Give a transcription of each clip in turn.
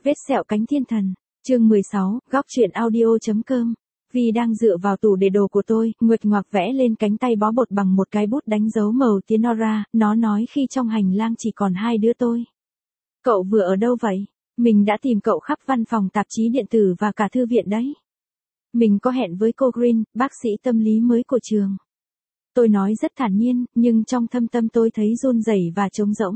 Vết sẹo cánh thiên thần. Chương 16, góc truyện audio.com. Vi đang dựa vào tủ để đồ của tôi, nguệch ngoạc vẽ lên cánh tay bó bột bằng một cái bút đánh dấu màu tía Nora, nó nói khi trong hành lang chỉ còn hai đứa tôi. Cậu vừa ở đâu vậy? Mình đã tìm cậu khắp văn phòng tạp chí điện tử và cả thư viện đấy. Mình có hẹn với cô Green, bác sĩ tâm lý mới của trường. Tôi nói rất thản nhiên, nhưng trong thâm tâm tôi thấy run rẩy và trống rỗng.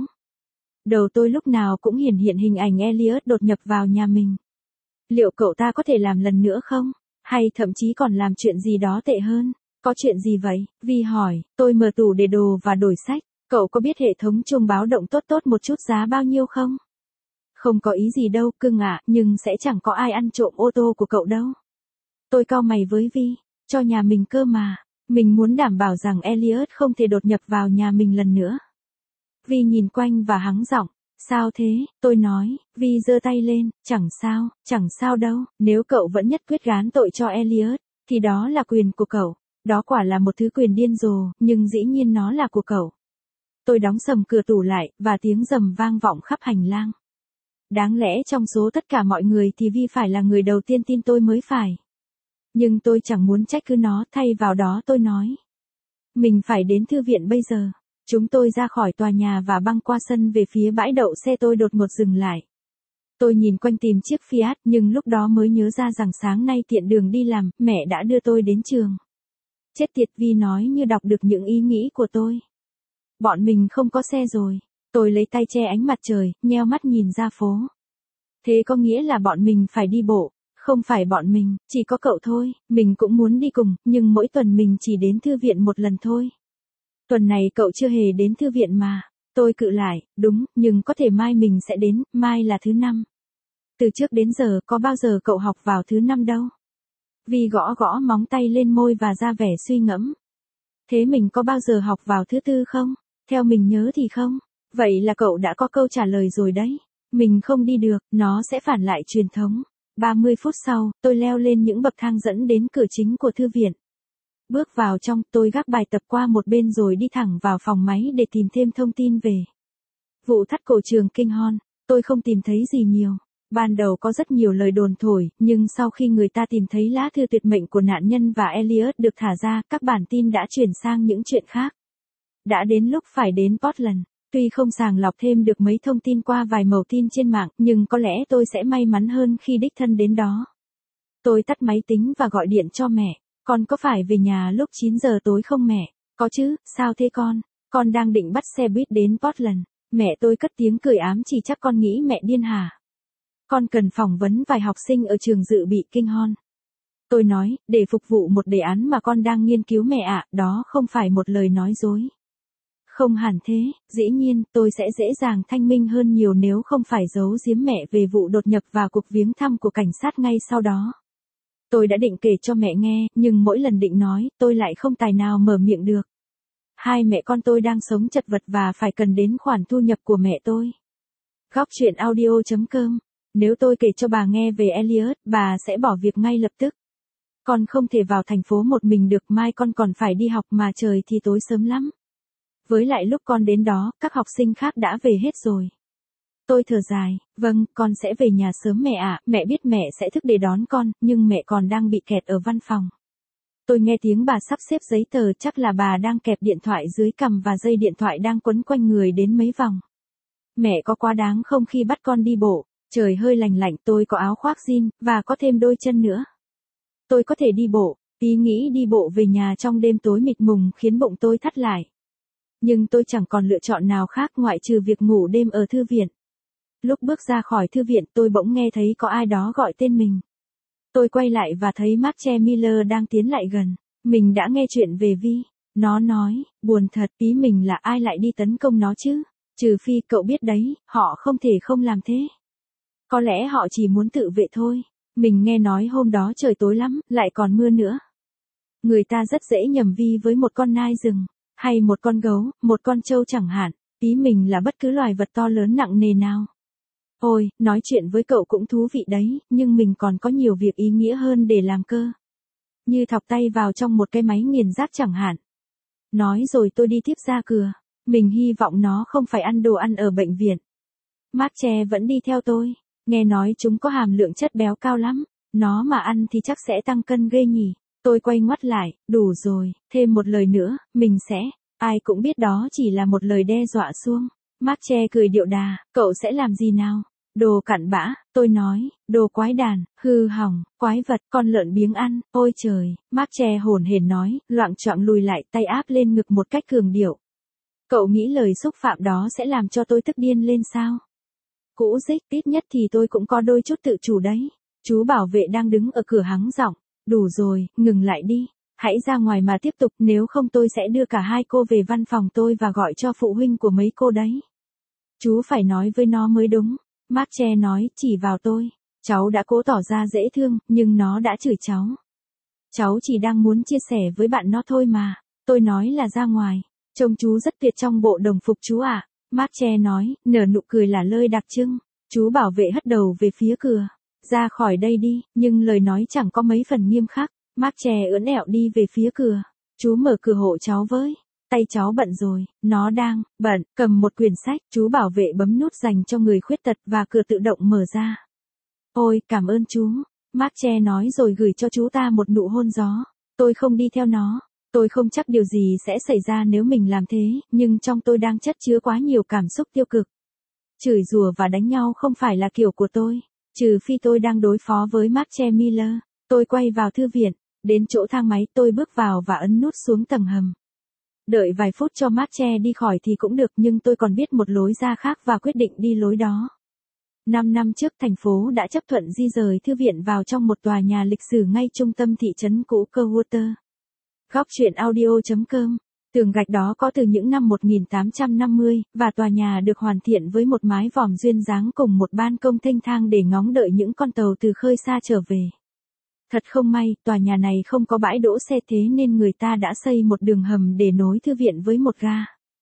Đầu tôi lúc nào cũng hiển hiện hình ảnh Elliot đột nhập vào nhà mình. Liệu cậu ta có thể làm lần nữa không? Hay thậm chí còn làm chuyện gì đó tệ hơn? Có chuyện gì vậy? Vi hỏi. Tôi mở tủ để đồ và đổi sách. Cậu có biết hệ thống chuông báo động tốt tốt một chút giá bao nhiêu không? Không có ý gì đâu, cưng ạ, nhưng sẽ chẳng có ai ăn trộm ô tô của cậu đâu. Tôi cau mày với Vi. Cho nhà mình cơ mà. Mình muốn đảm bảo rằng Elliot không thể đột nhập vào nhà mình lần nữa. Vi nhìn quanh và hắng giọng. Sao thế? Tôi nói. Vi giơ tay lên. Chẳng sao đâu. Nếu cậu vẫn nhất quyết gán tội cho Elliot, thì đó là quyền của cậu. Đó quả là một thứ quyền điên rồ, nhưng dĩ nhiên nó là của cậu. Tôi đóng sầm cửa tủ lại, và tiếng rầm vang vọng khắp hành lang. Đáng lẽ trong số tất cả mọi người thì Vi phải là người đầu tiên tin tôi mới phải. Nhưng tôi chẳng muốn trách cứ nó, thay vào đó tôi nói. Mình phải đến thư viện bây giờ. Chúng tôi ra khỏi tòa nhà và băng qua sân về phía bãi đậu xe. Tôi đột ngột dừng lại. Tôi nhìn quanh tìm chiếc Fiat, nhưng lúc đó mới nhớ ra rằng sáng nay tiện đường đi làm, mẹ đã đưa tôi đến trường. Chết tiệt, Vi nói như đọc được những ý nghĩ của tôi. Bọn mình không có xe rồi. Tôi lấy tay che ánh mặt trời, nheo mắt nhìn ra phố. Thế có nghĩa là bọn mình phải đi bộ. Không phải bọn mình, chỉ có cậu thôi. Mình cũng muốn đi cùng, nhưng mỗi tuần mình chỉ đến thư viện một lần thôi. Tuần này cậu chưa hề đến thư viện mà. Tôi cự lại. Đúng, nhưng có thể mai mình sẽ đến. Mai là thứ 5. Từ trước đến giờ có bao giờ cậu học vào thứ 5 đâu. Vi gõ gõ móng tay lên môi và ra vẻ suy ngẫm. Thế mình có bao giờ học vào thứ 4 không? Theo mình nhớ thì không. Vậy là cậu đã có câu trả lời rồi đấy. Mình không đi được, nó sẽ phản lại truyền thống. 30 phút sau, tôi leo lên những bậc thang dẫn đến cửa chính của thư viện. Bước vào trong, tôi gác bài tập qua một bên rồi đi thẳng vào phòng máy để tìm thêm thông tin về vụ thắt cổ trường Kinghorn. Tôi không tìm thấy gì nhiều. Ban đầu có rất nhiều lời đồn thổi, nhưng sau khi người ta tìm thấy lá thư tuyệt mệnh của nạn nhân và Elliot được thả ra, các bản tin đã chuyển sang những chuyện khác. Đã đến lúc phải đến Portland. Tuy không sàng lọc thêm được mấy thông tin qua vài mẩu tin trên mạng, nhưng có lẽ tôi sẽ may mắn hơn khi đích thân đến đó. Tôi tắt máy tính và gọi điện cho mẹ. Con có phải về nhà lúc 9 giờ tối không mẹ? Có chứ, sao thế con? Con đang định bắt xe buýt đến Portland. Mẹ tôi cất tiếng cười ám chỉ chắc con nghĩ mẹ điên hả? Con cần phỏng vấn vài học sinh ở trường dự bị Kinghorn. Tôi nói, để phục vụ một đề án mà con đang nghiên cứu mẹ ạ, đó không phải một lời nói dối. Không hẳn thế, dĩ nhiên, tôi sẽ dễ dàng thanh minh hơn nhiều nếu không phải giấu giếm mẹ về vụ đột nhập và cuộc viếng thăm của cảnh sát ngay sau đó. Tôi đã định kể cho mẹ nghe, nhưng mỗi lần định nói, tôi lại không tài nào mở miệng được. Hai mẹ con tôi đang sống chật vật và phải cần đến khoản thu nhập của mẹ tôi. Góc truyện audio.com. Nếu tôi kể cho bà nghe về Elliot, bà sẽ bỏ việc ngay lập tức. Con không thể vào thành phố một mình được, mai con còn phải đi học mà trời thì tối sớm lắm. Với lại lúc con đến đó, các học sinh khác đã về hết rồi. Tôi thở dài. Vâng, con sẽ về nhà sớm mẹ ạ. Mẹ biết mẹ sẽ thức để đón con, nhưng mẹ còn đang bị kẹt ở văn phòng. Tôi nghe tiếng bà sắp xếp giấy tờ, chắc là bà đang kẹp điện thoại dưới cằm và dây điện thoại đang quấn quanh người đến mấy vòng. Mẹ có quá đáng không khi bắt con đi bộ? Trời hơi lạnh lạnh, tôi có áo khoác jean, và có thêm đôi chân nữa. Tôi có thể đi bộ. Ý nghĩ đi bộ về nhà trong đêm tối mịt mùng khiến bụng tôi thắt lại. Nhưng tôi chẳng còn lựa chọn nào khác ngoại trừ việc ngủ đêm ở thư viện. Lúc bước ra khỏi thư viện, tôi bỗng nghe thấy có ai đó gọi tên mình. Tôi quay lại và thấy Marche Miller đang tiến lại gần. Mình đã nghe chuyện về Vi. Nó nói, buồn thật, ý mình là ai lại đi tấn công nó chứ? Trừ phi cậu biết đấy, họ không thể không làm thế. Có lẽ họ chỉ muốn tự vệ thôi. Mình nghe nói hôm đó trời tối lắm, lại còn mưa nữa. Người ta rất dễ nhầm Vi với một con nai rừng, hay một con gấu, một con trâu chẳng hạn. Ý mình là bất cứ loài vật to lớn nặng nề nào. Ôi, nói chuyện với cậu cũng thú vị đấy, nhưng mình còn có nhiều việc ý nghĩa hơn để làm cơ. Như thọc tay vào trong một cái máy nghiền rác chẳng hạn. Nói rồi tôi đi tiếp ra cửa. Mình hy vọng nó không phải ăn đồ ăn ở bệnh viện. Marche vẫn đi theo tôi. Nghe nói chúng có hàm lượng chất béo cao lắm, nó mà ăn thì chắc sẽ tăng cân ghê nhỉ. Tôi quay ngoắt lại, đủ rồi, thêm một lời nữa, mình sẽ, ai cũng biết đó chỉ là một lời đe dọa suông. Mark Che cười điệu đà, cậu sẽ làm gì nào? Đồ cặn bã, tôi nói, đồ quái đàn, hư hỏng, quái vật, con lợn biếng ăn, ôi trời, Mark Che hổn hển nói, loạng choạng lùi lại tay áp lên ngực một cách cường điệu. Cậu nghĩ lời xúc phạm đó sẽ làm cho tôi tức điên lên sao? Cũ dích, ít nhất thì tôi cũng có đôi chút tự chủ đấy. Chú bảo vệ đang đứng ở cửa hắng giọng, đủ rồi, ngừng lại đi. Hãy ra ngoài mà tiếp tục, nếu không tôi sẽ đưa cả hai cô về văn phòng tôi và gọi cho phụ huynh của mấy cô đấy. Chú phải nói với nó mới đúng. Mark Che nói, chỉ vào tôi. Cháu đã cố tỏ ra dễ thương, nhưng nó đã chửi cháu. Cháu chỉ đang muốn chia sẻ với bạn nó thôi mà. Tôi nói là ra ngoài. Trông chú rất tuyệt trong bộ đồng phục chú ạ. Mark Che nói, nở nụ cười là lơi đặc trưng. Chú bảo vệ hất đầu về phía cửa. Ra khỏi đây đi, nhưng lời nói chẳng có mấy phần nghiêm khắc. Mark Che ưỡn ẹo đi về phía cửa. Chú mở cửa hộ cháu với. Tay cháu bận rồi, nó đang bận, cầm một quyển sách. Chú bảo vệ bấm nút dành cho người khuyết tật và cửa tự động mở ra. Ôi, cảm ơn chú. Mark Che nói rồi gửi cho chú ta một nụ hôn gió. Tôi không đi theo nó. Tôi không chắc điều gì sẽ xảy ra nếu mình làm thế, nhưng trong tôi đang chất chứa quá nhiều cảm xúc tiêu cực. Chửi rủa và đánh nhau không phải là kiểu của tôi, trừ phi tôi đang đối phó với Mark Che Miller. Tôi quay vào thư viện, đến chỗ thang máy tôi bước vào và ấn nút xuống tầng hầm. Đợi vài phút cho Mark Che đi khỏi thì cũng được, nhưng tôi còn biết một lối ra khác và quyết định đi lối đó. 5 năm trước thành phố đã chấp thuận di rời thư viện vào trong một tòa nhà lịch sử ngay trung tâm thị trấn cũ Coldwater. Góc truyện audio.com. Tường gạch đó có từ những năm 1850, và tòa nhà được hoàn thiện với một mái vòm duyên dáng cùng một ban công thênh thang để ngóng đợi những con tàu từ khơi xa trở về. Thật không may, tòa nhà này không có bãi đỗ xe, thế nên người ta đã xây một đường hầm để nối thư viện với một ga.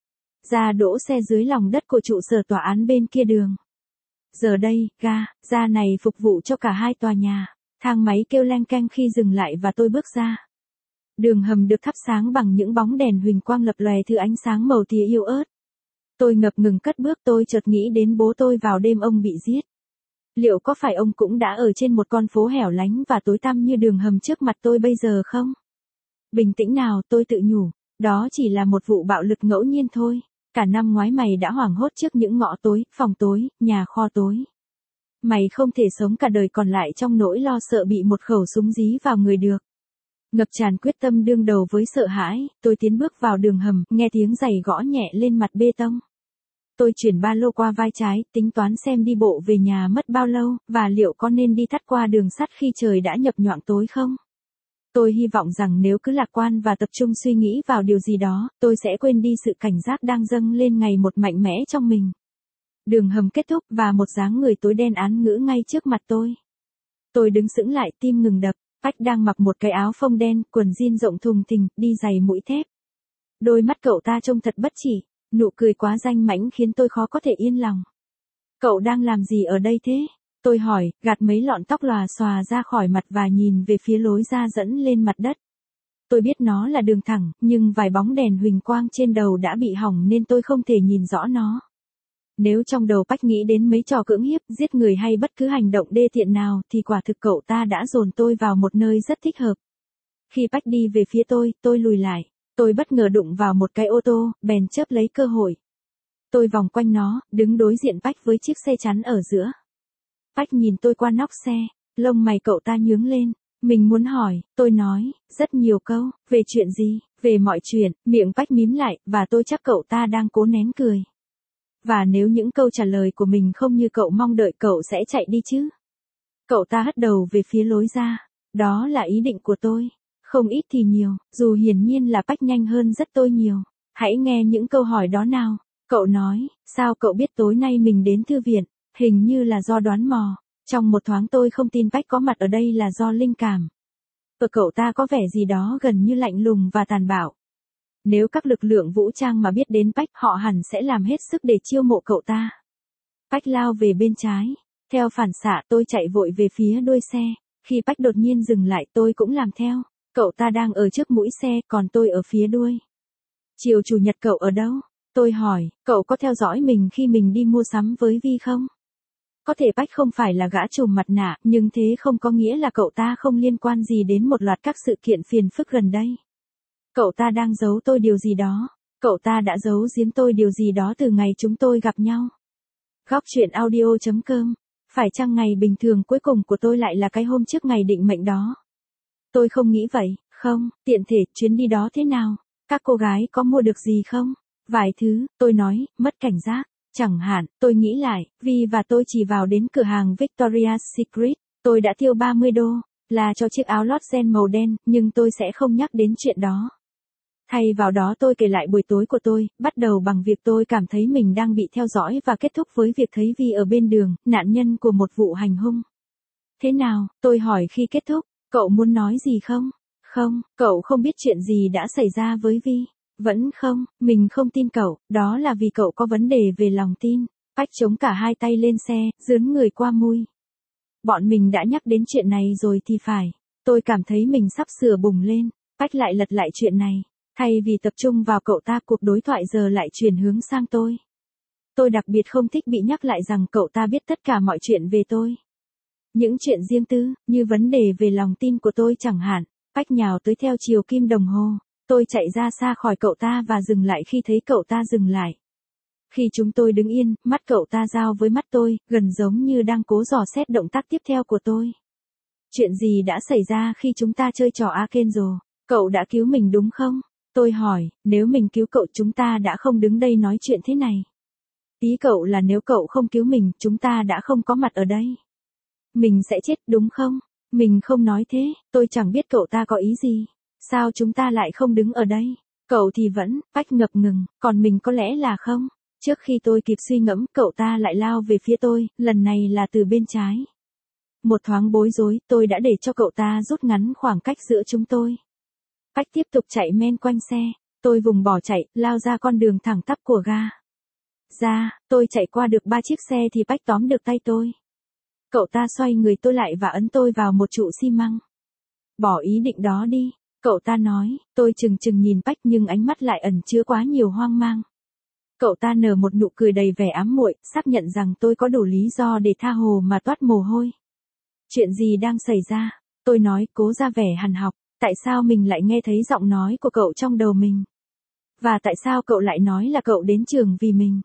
Ra đỗ xe dưới lòng đất của trụ sở tòa án bên kia đường. Giờ đây, ga này phục vụ cho cả hai tòa nhà. Thang máy kêu leng keng khi dừng lại và tôi bước ra. Đường hầm được thắp sáng bằng những bóng đèn huỳnh quang lập lòe thứ ánh sáng màu tía yếu ớt. Tôi ngập ngừng cất bước, tôi chợt nghĩ đến bố tôi vào đêm ông bị giết. Liệu có phải ông cũng đã ở trên một con phố hẻo lánh và tối tăm như đường hầm trước mặt tôi bây giờ không? Bình tĩnh nào, tôi tự nhủ, đó chỉ là một vụ bạo lực ngẫu nhiên thôi. Cả năm ngoái mày đã hoảng hốt trước những ngõ tối, phòng tối, nhà kho tối. Mày không thể sống cả đời còn lại trong nỗi lo sợ bị một khẩu súng dí vào người được. Ngập tràn quyết tâm đương đầu với sợ hãi, tôi tiến bước vào đường hầm, nghe tiếng giày gõ nhẹ lên mặt bê tông. Tôi chuyển ba lô qua vai trái, tính toán xem đi bộ về nhà mất bao lâu, và liệu có nên đi tắt qua đường sắt khi trời đã nhập nhoạng tối không? Tôi hy vọng rằng nếu cứ lạc quan và tập trung suy nghĩ vào điều gì đó, tôi sẽ quên đi sự cảnh giác đang dâng lên ngày một mạnh mẽ trong mình. Đường hầm kết thúc và một dáng người tối đen án ngữ ngay trước mặt tôi. Tôi đứng sững lại, tim ngừng đập. Bách đang mặc một cái áo phông đen, quần jean rộng thùng thình, đi giày mũi thép. Đôi mắt cậu ta trông thật bất chỉ, nụ cười quá danh mãnh khiến tôi khó có thể yên lòng. Cậu đang làm gì ở đây thế? Tôi hỏi, gạt mấy lọn tóc lòa xòa ra khỏi mặt và nhìn về phía lối ra dẫn lên mặt đất. Tôi biết nó là đường thẳng, nhưng vài bóng đèn huỳnh quang trên đầu đã bị hỏng nên tôi không thể nhìn rõ nó. Nếu trong đầu Bách nghĩ đến mấy trò cưỡng hiếp, giết người hay bất cứ hành động đê tiện nào, thì quả thực cậu ta đã dồn tôi vào một nơi rất thích hợp. Khi Bách đi về phía tôi lùi lại. Tôi bất ngờ đụng vào một cái ô tô, bèn chớp lấy cơ hội. Tôi vòng quanh nó, đứng đối diện Bách với chiếc xe chắn ở giữa. Bách nhìn tôi qua nóc xe, lông mày cậu ta nhướng lên. Mình muốn hỏi, tôi nói, rất nhiều câu, về chuyện gì, về mọi chuyện, miệng Bách mím lại, và tôi chắc cậu ta đang cố nén cười. Và nếu những câu trả lời của mình không như cậu mong đợi, cậu sẽ chạy đi chứ? Cậu ta hất đầu về phía lối ra. Đó là ý định của tôi. Không ít thì nhiều, dù hiển nhiên là Bách nhanh hơn rất tôi nhiều. Hãy nghe những câu hỏi đó nào. Cậu nói, sao cậu biết tối nay mình đến thư viện? Hình như là do đoán mò. Trong một thoáng tôi không tin Bách có mặt ở đây là do linh cảm. Cậu ta có vẻ gì đó gần như lạnh lùng và tàn bạo. Nếu các lực lượng vũ trang mà biết đến Bách, họ hẳn sẽ làm hết sức để chiêu mộ cậu ta. Bách lao về bên trái. Theo phản xạ tôi chạy vội về phía đuôi xe. Khi Bách đột nhiên dừng lại tôi cũng làm theo. Cậu ta đang ở trước mũi xe, còn tôi ở phía đuôi. Chiều chủ nhật cậu ở đâu? Tôi hỏi, cậu có theo dõi mình khi mình đi mua sắm với Vi không? Có thể Bách không phải là gã trùm mặt nạ, nhưng thế không có nghĩa là cậu ta không liên quan gì đến một loạt các sự kiện phiền phức gần đây. Cậu ta đang giấu tôi điều gì đó. Cậu ta đã giấu giếm tôi điều gì đó từ ngày chúng tôi gặp nhau. Góc truyện audio.com. Phải chăng ngày bình thường cuối cùng của tôi lại là cái hôm trước ngày định mệnh đó? Tôi không nghĩ vậy, không, tiện thể, chuyến đi đó thế nào? Các cô gái có mua được gì không? Vài thứ, tôi nói, mất cảnh giác. Chẳng hạn, tôi nghĩ lại, Vi và tôi chỉ vào đến cửa hàng Victoria's Secret, tôi đã tiêu 30 đô, là cho chiếc áo lót ren màu đen, nhưng tôi sẽ không nhắc đến chuyện đó. Thay vào đó tôi kể lại buổi tối của tôi, bắt đầu bằng việc tôi cảm thấy mình đang bị theo dõi và kết thúc với việc thấy Vi ở bên đường, nạn nhân của một vụ hành hung. Thế nào, tôi hỏi khi kết thúc, cậu muốn nói gì không? Không, cậu không biết chuyện gì đã xảy ra với Vi. Vẫn không, mình không tin cậu, đó là vì cậu có vấn đề về lòng tin. Bách chống cả hai tay lên xe, dướn người qua mui. Bọn mình đã nhắc đến chuyện này rồi thì phải. Tôi cảm thấy mình sắp sửa bùng lên. Bách lại lật lại chuyện này. Thay vì tập trung vào cậu ta, cuộc đối thoại giờ lại chuyển hướng sang tôi. Tôi đặc biệt không thích bị nhắc lại rằng cậu ta biết tất cả mọi chuyện về tôi. Những chuyện riêng tư, như vấn đề về lòng tin của tôi chẳng hạn. Bách nhào tới theo chiều kim đồng hồ. Tôi chạy ra xa khỏi cậu ta và dừng lại khi thấy cậu ta dừng lại. Khi chúng tôi đứng yên, mắt cậu ta giao với mắt tôi, gần giống như đang cố dò xét động tác tiếp theo của tôi. Chuyện gì đã xảy ra khi chúng ta chơi trò Archangel? Cậu đã cứu mình đúng không? Tôi hỏi, nếu mình cứu cậu chúng ta đã không đứng đây nói chuyện thế này. Ý cậu là nếu cậu không cứu mình, chúng ta đã không có mặt ở đây. Mình sẽ chết đúng không? Mình không nói thế, tôi chẳng biết cậu ta có ý gì. Sao chúng ta lại không đứng ở đây? Cậu thì vẫn, Bách ngập ngừng, còn mình có lẽ là không. Trước khi tôi kịp suy ngẫm, cậu ta lại lao về phía tôi, lần này là từ bên trái. Một thoáng bối rối, tôi đã để cho cậu ta rút ngắn khoảng cách giữa chúng tôi. Bách tiếp tục chạy men quanh xe, tôi vùng bỏ chạy, lao ra con đường thẳng tắp của ga. Tôi chạy qua được 3 chiếc xe thì Bách tóm được tay tôi. Cậu ta xoay người tôi lại và ấn tôi vào một trụ xi măng. Bỏ ý định đó đi. Cậu ta nói, tôi chừng chừng nhìn Bách nhưng ánh mắt lại ẩn chứa quá nhiều hoang mang. Cậu ta nở một nụ cười đầy vẻ ám muội, xác nhận rằng tôi có đủ lý do để tha hồ mà toát mồ hôi. Chuyện gì đang xảy ra? Tôi nói, cố ra vẻ hằn học, tại sao mình lại nghe thấy giọng nói của cậu trong đầu mình? Và tại sao cậu lại nói là cậu đến trường vì mình?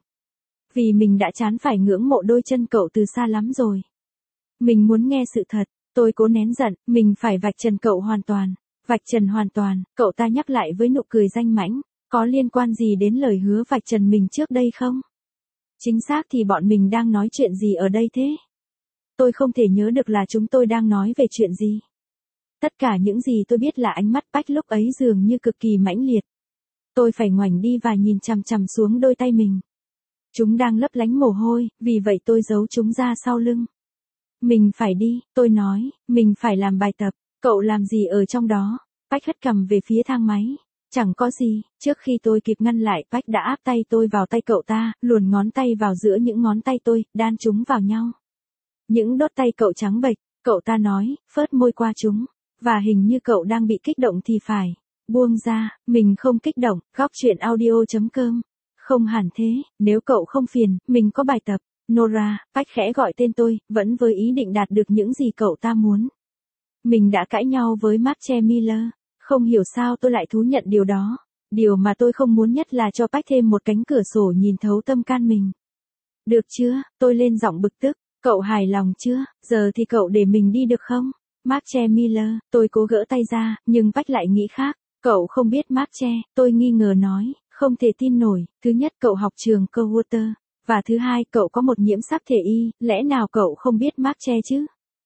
Vì mình đã chán phải ngưỡng mộ đôi chân cậu từ xa lắm rồi. Mình muốn nghe sự thật, tôi cố nén giận, mình phải vạch trần cậu hoàn toàn. Vạch trần hoàn toàn, cậu ta nhắc lại với nụ cười danh mãnh, có liên quan gì đến lời hứa vạch trần mình trước đây không? Chính xác thì bọn mình đang nói chuyện gì ở đây thế? Tôi không thể nhớ được là chúng tôi đang nói về chuyện gì. Tất cả những gì tôi biết là ánh mắt Bách lúc ấy dường như cực kỳ mãnh liệt. Tôi phải ngoảnh đi và nhìn chằm chằm xuống đôi tay mình. Chúng đang lấp lánh mồ hôi, vì vậy tôi giấu chúng ra sau lưng. Mình phải đi, tôi nói, mình phải làm bài tập. Cậu làm gì ở trong đó? Bách hất cằm về phía thang máy. Chẳng có gì, trước khi tôi kịp ngăn lại, Bách đã áp tay tôi vào tay cậu ta, luồn ngón tay vào giữa những ngón tay tôi, đan chúng vào nhau. Những đốt tay cậu trắng bệch, cậu ta nói, phớt môi qua chúng. Và hình như cậu đang bị kích động thì phải. Buông ra, mình không kích động, góc truyện audio.com. Không hẳn thế, nếu cậu không phiền, mình có bài tập. Nora, Bách khẽ gọi tên tôi, vẫn với ý định đạt được những gì cậu ta muốn. Mình đã cãi nhau với Marche Miller, không hiểu sao tôi lại thú nhận điều đó. Điều mà tôi không muốn nhất là cho Bách thêm một cánh cửa sổ nhìn thấu tâm can mình. Được chưa, tôi lên giọng bực tức, cậu hài lòng chưa, giờ thì cậu để mình đi được không? Marche Miller, tôi cố gỡ tay ra, nhưng Bách lại nghĩ khác. Cậu không biết Marche, tôi nghi ngờ nói, không thể tin nổi. Thứ nhất, cậu học trường Cowater. Và thứ hai, cậu có một nhiễm sắc thể y, lẽ nào cậu không biết Marche chứ?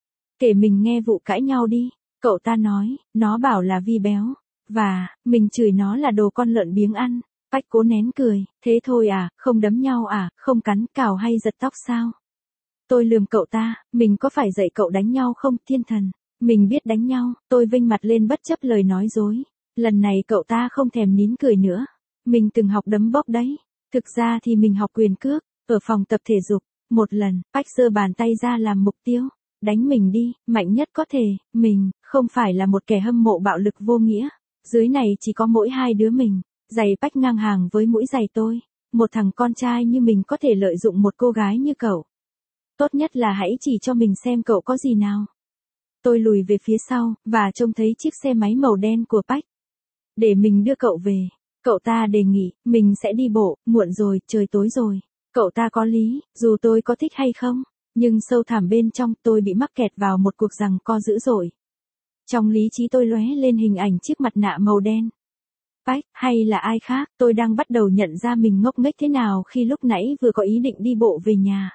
Kể mình nghe vụ cãi nhau đi. Cậu ta nói, nó bảo là Vi béo. Và, mình chửi nó là đồ con lợn biếng ăn. Bách cố nén cười, thế thôi à, không đấm nhau à, không cắn cào hay giật tóc sao? Tôi lườm cậu ta, mình có phải dạy cậu đánh nhau không, thiên thần? Mình biết đánh nhau, tôi vênh mặt lên bất chấp lời nói dối. Lần này cậu ta không thèm nín cười nữa. Mình từng học đấm bốc đấy. Thực ra thì mình học quyền cước, ở phòng tập thể dục. Một lần, Bách giơ bàn tay ra làm mục tiêu. Đánh mình đi, mạnh nhất có thể, mình, không phải là một kẻ hâm mộ bạo lực vô nghĩa. Dưới này chỉ có mỗi hai đứa mình, giày Bách ngang hàng với mũi giày tôi. Một thằng con trai như mình có thể lợi dụng một cô gái như cậu. Tốt nhất là hãy chỉ cho mình xem cậu có gì nào. Tôi lùi về phía sau, và trông thấy chiếc xe máy màu đen của Bách. Để mình đưa cậu về. Cậu ta đề nghị, mình sẽ đi bộ, muộn rồi, trời tối rồi. Cậu ta có lý, dù tôi có thích hay không. Nhưng sâu thẳm bên trong tôi bị mắc kẹt vào một cuộc giằng co dữ dội. Trong lý trí tôi lóe lên hình ảnh chiếc mặt nạ màu đen. Bách, hay là ai khác, tôi đang bắt đầu nhận ra mình ngốc nghếch thế nào khi lúc nãy vừa có ý định đi bộ về nhà.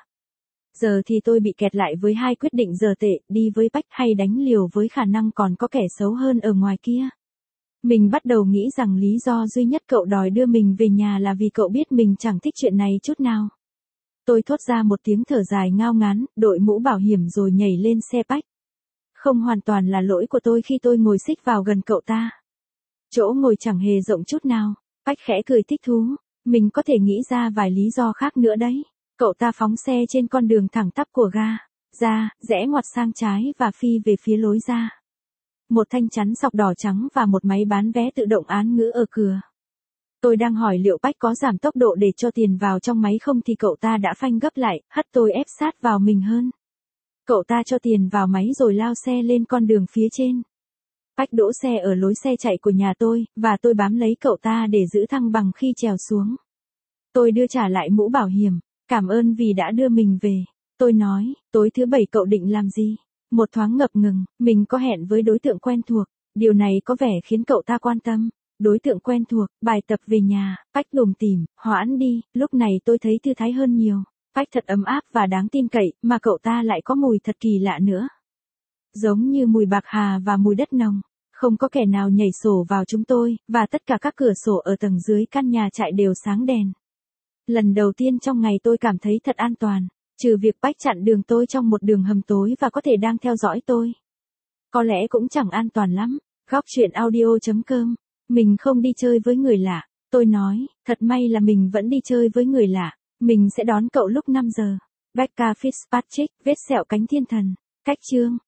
Giờ thì tôi bị kẹt lại với hai quyết định dở tệ, đi với Bách hay đánh liều với khả năng còn có kẻ xấu hơn ở ngoài kia. Mình bắt đầu nghĩ rằng lý do duy nhất cậu đòi đưa mình về nhà là vì cậu biết mình chẳng thích chuyện này chút nào. Tôi thốt ra một tiếng thở dài ngao ngán, đội mũ bảo hiểm rồi nhảy lên xe Bách. Không hoàn toàn là lỗi của tôi khi tôi ngồi xích vào gần cậu ta. Chỗ ngồi chẳng hề rộng chút nào. Bách khẽ cười thích thú. Mình có thể nghĩ ra vài lý do khác nữa đấy. Cậu ta phóng xe trên con đường thẳng tắp của ga. Ra, rẽ ngoặt sang trái và phi về phía lối ra. Một thanh chắn sọc đỏ trắng và một máy bán vé tự động án ngữ ở cửa. Tôi đang hỏi liệu Bách có giảm tốc độ để cho tiền vào trong máy không thì cậu ta đã phanh gấp lại, hất tôi ép sát vào mình hơn. Cậu ta cho tiền vào máy rồi lao xe lên con đường phía trên. Bách đỗ xe ở lối xe chạy của nhà tôi, và tôi bám lấy cậu ta để giữ thăng bằng khi trèo xuống. Tôi đưa trả lại mũ bảo hiểm, cảm ơn vì đã đưa mình về. Tôi nói, tối thứ bảy cậu định làm gì? Một thoáng ngập ngừng, mình có hẹn với đối tượng quen thuộc, điều này có vẻ khiến cậu ta quan tâm. Đối tượng quen thuộc, bài tập về nhà, Bách lùm tìm, hoãn đi, lúc này tôi thấy thư thái hơn nhiều. Bách thật ấm áp và đáng tin cậy, mà cậu ta lại có mùi thật kỳ lạ nữa. Giống như mùi bạc hà và mùi đất nồng. Không có kẻ nào nhảy sổ vào chúng tôi, và tất cả các cửa sổ ở tầng dưới căn nhà trại đều sáng đèn. Lần đầu tiên trong ngày tôi cảm thấy thật an toàn, trừ việc Bách chặn đường tôi trong một đường hầm tối và có thể đang theo dõi tôi. Có lẽ cũng chẳng an toàn lắm. Góc truyện audio.com. Mình không đi chơi với người lạ. Tôi nói, thật may là mình vẫn đi chơi với người lạ. Mình sẽ đón cậu lúc 5 giờ. Becca Fitzpatrick, vết sẹo cánh thiên thần. Cách chương.